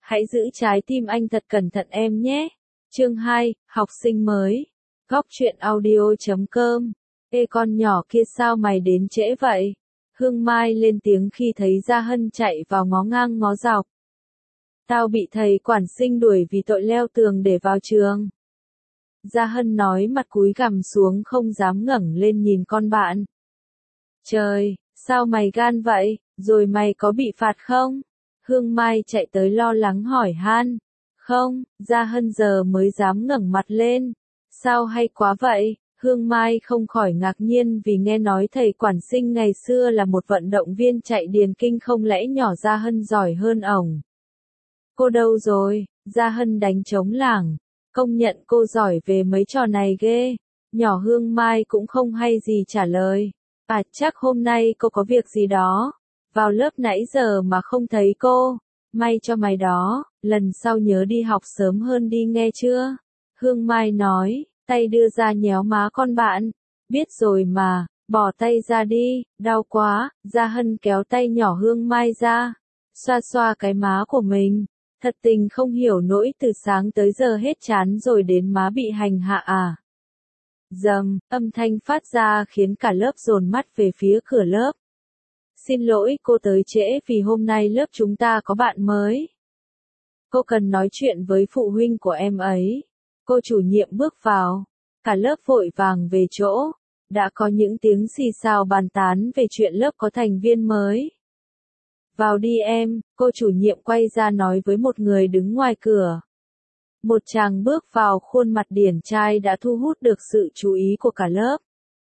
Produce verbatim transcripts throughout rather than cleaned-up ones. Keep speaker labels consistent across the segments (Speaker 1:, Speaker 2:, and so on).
Speaker 1: Hãy giữ trái tim anh thật cẩn thận em nhé. Chương hai, học sinh mới. Góc truyện audio chấm com. Ê con nhỏ kia sao mày đến trễ vậy? Hương Mai lên tiếng khi thấy Gia Hân chạy vào ngó ngang ngó dọc. Tao bị thầy quản sinh đuổi vì tội leo tường để vào trường. Gia Hân nói mặt cúi gằm xuống không dám ngẩng lên nhìn con bạn. Trời, sao mày gan vậy, rồi mày có bị phạt không? Hương Mai chạy tới lo lắng hỏi han. Không, Gia Hân giờ mới dám ngẩng mặt lên. Sao hay quá vậy? Hương Mai không khỏi ngạc nhiên vì nghe nói thầy quản sinh ngày xưa là một vận động viên chạy điền kinh, không lẽ nhỏ Gia Hân giỏi hơn ổng? Cô đâu rồi? Gia Hân đánh trống lảng. Công nhận cô giỏi về mấy trò này ghê. Nhỏ Hương Mai cũng không hay gì trả lời. À, chắc hôm nay cô có việc gì đó. Vào lớp nãy giờ mà không thấy cô. May cho mày đó, lần sau nhớ đi học sớm hơn đi nghe chưa? Hương Mai nói, tay đưa ra nhéo má con bạn. Biết rồi mà, bỏ tay ra đi, đau quá. Gia Hân kéo tay nhỏ Hương Mai ra, xoa xoa cái má của mình. Thật tình không hiểu nỗi từ sáng tới giờ hết chán rồi đến má bị hành hạ à. Dầm, âm thanh phát ra khiến cả lớp dồn mắt về phía cửa lớp. Xin lỗi cô tới trễ vì hôm nay lớp chúng ta có bạn mới. Cô cần nói chuyện với phụ huynh của em ấy. Cô chủ nhiệm bước vào. Cả lớp vội vàng về chỗ. Đã có những tiếng xì xào bàn tán về chuyện lớp có thành viên mới. Vào đi em, cô chủ nhiệm quay ra nói với một người đứng ngoài cửa. Một chàng bước vào, khuôn mặt điển trai đã thu hút được sự chú ý của cả lớp.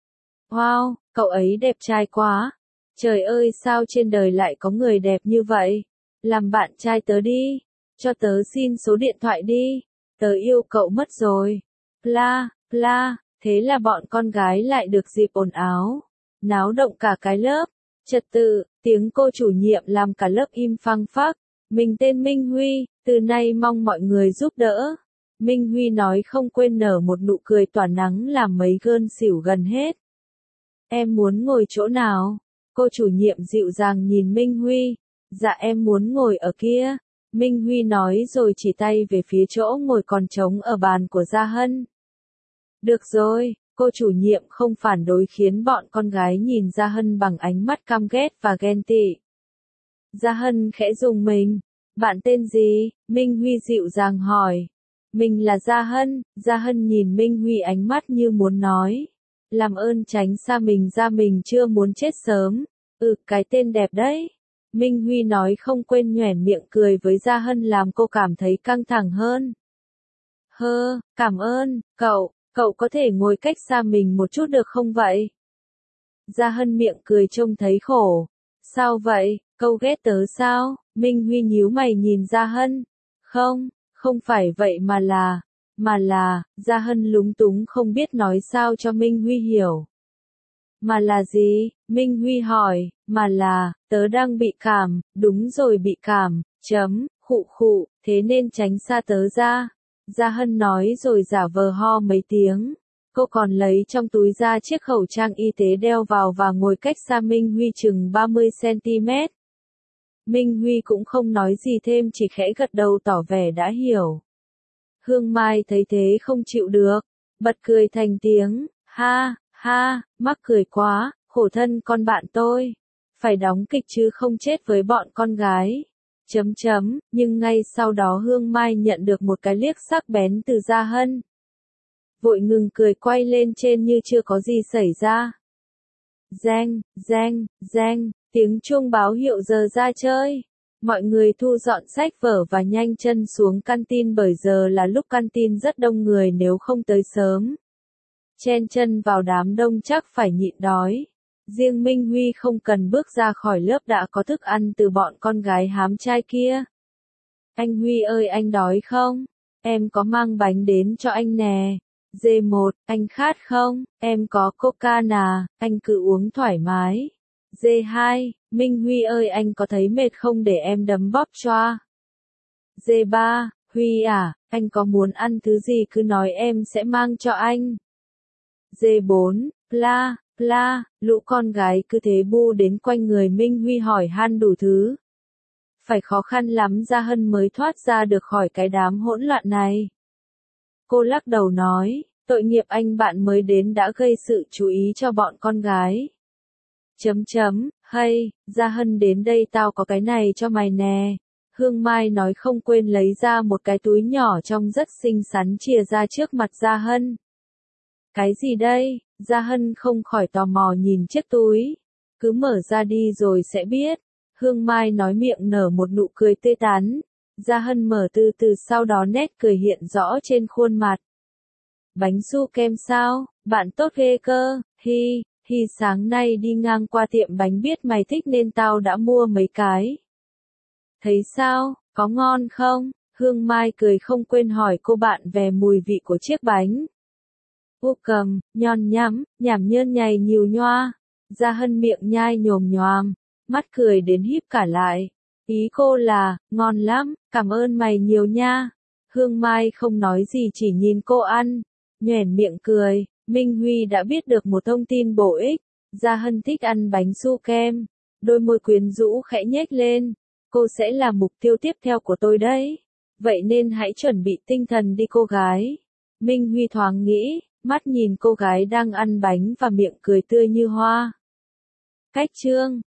Speaker 1: Wow, cậu ấy đẹp trai quá. Trời ơi, sao trên đời lại có người đẹp như vậy? Làm bạn trai tớ đi. Cho tớ xin số điện thoại đi. Tớ yêu cậu mất rồi. Pla, pla, thế là bọn con gái lại được dịp ồn áo. Náo động cả cái lớp. Trật tự, tiếng cô chủ nhiệm làm cả lớp im phăng phắc. Mình tên Minh Huy, từ nay mong mọi người giúp đỡ. Minh Huy nói không quên nở một nụ cười tỏa nắng làm mấy gơn xỉu gần hết. Em muốn ngồi chỗ nào? Cô chủ nhiệm dịu dàng nhìn Minh Huy. Dạ em muốn ngồi ở kia. Minh Huy nói rồi chỉ tay về phía chỗ ngồi còn trống ở bàn của Gia Hân. Được rồi, cô chủ nhiệm không phản đối khiến bọn con gái nhìn Gia Hân bằng ánh mắt căm ghét và ghen tị. Gia Hân khẽ rùng mình. Bạn tên gì? Minh Huy dịu dàng hỏi. Mình là Gia Hân. Gia Hân nhìn Minh Huy ánh mắt như muốn nói. Làm ơn tránh xa mình ra, mình chưa muốn chết sớm. Ừ, cái tên đẹp đấy. Minh Huy nói không quên nhoẻn miệng cười với Gia Hân làm cô cảm thấy căng thẳng hơn. Hơ, cảm ơn, cậu, cậu có thể ngồi cách xa mình một chút được không vậy? Gia Hân miệng cười trông thấy khổ. Sao vậy, cậu ghét tớ sao? Minh Huy nhíu mày nhìn Gia Hân. Không, không phải vậy mà là, mà là, Gia Hân lúng túng không biết nói sao cho Minh Huy hiểu. Mà là gì? Minh Huy hỏi, mà là, tớ đang bị cảm, đúng rồi bị cảm, chấm, khụ khụ, thế nên tránh xa tớ ra. Gia Hân nói rồi giả vờ ho mấy tiếng. Cô còn lấy trong túi ra chiếc khẩu trang y tế đeo vào và ngồi cách xa Minh Huy chừng ba mươi xăng ti mét. Minh Huy cũng không nói gì thêm, chỉ khẽ gật đầu tỏ vẻ đã hiểu. Hương Mai thấy thế không chịu được, bật cười thành tiếng, ha, ha, mắc cười quá, khổ thân con bạn tôi. Phải đóng kịch chứ không chết với bọn con gái. Chấm chấm, nhưng ngay sau đó Hương Mai nhận được một cái liếc sắc bén từ Gia Hân. Vội ngừng cười quay lên trên như chưa có gì xảy ra. Reng, reng, reng, tiếng chuông báo hiệu giờ ra chơi. Mọi người thu dọn sách vở và nhanh chân xuống canteen bởi giờ là lúc canteen rất đông người nếu không tới sớm. Chen chân vào đám đông chắc phải nhịn đói. Riêng Minh Huy không cần bước ra khỏi lớp đã có thức ăn từ bọn con gái hám trai kia. Anh Huy ơi, anh đói không? Em có mang bánh đến cho anh nè. dê một, anh khát không? Em có coca nà, anh cứ uống thoải mái. dê hai, Minh Huy ơi, anh có thấy mệt không để em đấm bóp cho? dê ba, Huy à, anh có muốn ăn thứ gì cứ nói em sẽ mang cho anh. dê bốn, Pla, Pla, lũ con gái cứ thế bu đến quanh người Minh Huy hỏi han đủ thứ. phải khó khăn lắm Gia Hân mới thoát ra được khỏi cái đám hỗn loạn này. Cô lắc đầu nói, tội nghiệp anh bạn mới đến đã gây sự chú ý cho bọn con gái. Chấm chấm, hay, Gia Hân đến đây tao có cái này cho mày nè. Hương Mai nói không quên lấy ra một cái túi nhỏ trông rất xinh xắn chìa ra trước mặt Gia Hân. Cái gì đây? Gia Hân không khỏi tò mò nhìn chiếc túi. Cứ mở ra đi rồi sẽ biết. Hương Mai nói miệng nở một nụ cười tươi tắn. Gia Hân mở từ từ sau đó nét cười hiện rõ trên khuôn mặt. Bánh su kem sao? Bạn tốt ghê cơ, hi, hi sáng nay đi ngang qua tiệm bánh biết mày thích nên tao đã mua mấy cái. Thấy sao, có ngon không? Hương Mai cười không quên hỏi cô bạn về mùi vị của chiếc bánh. U cầm, nhon nhắm, nhảm nhơn nhầy nhiều nhoa. Gia Hân miệng nhai nhồm nhoàm, mắt cười đến híp cả lại. Ý cô là, ngon lắm, cảm ơn mày nhiều nha. Hương Mai không nói gì chỉ nhìn cô ăn, nhoẻn miệng cười. Minh Huy đã biết được một thông tin bổ ích. Gia Hân thích ăn bánh su kem. Đôi môi quyến rũ khẽ nhếch lên. Cô sẽ là mục tiêu tiếp theo của tôi đấy. Vậy nên hãy chuẩn bị tinh thần đi cô gái. Minh Huy thoáng nghĩ, mắt nhìn cô gái đang ăn bánh và miệng cười tươi như hoa. Cách chương